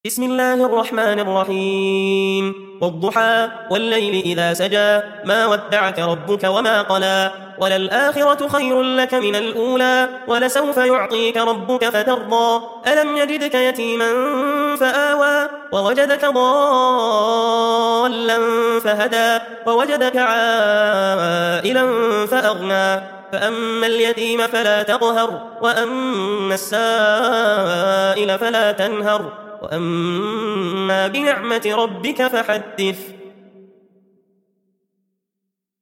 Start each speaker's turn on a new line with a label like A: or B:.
A: بسم الله الرحمن الرحيم والضحى والليل إذا سجى ما ودعك ربك وما قلى وللآخرة خير لك من الأولى ولسوف يعطيك ربك فترضى ألم يجدك يتيما فآوى ووجدك ضالا فهدى ووجدك عائلا فأغنى فأما اليتيم فلا تقهر وأما السائل فلا تنهر وأما بنعمة ربك فحدث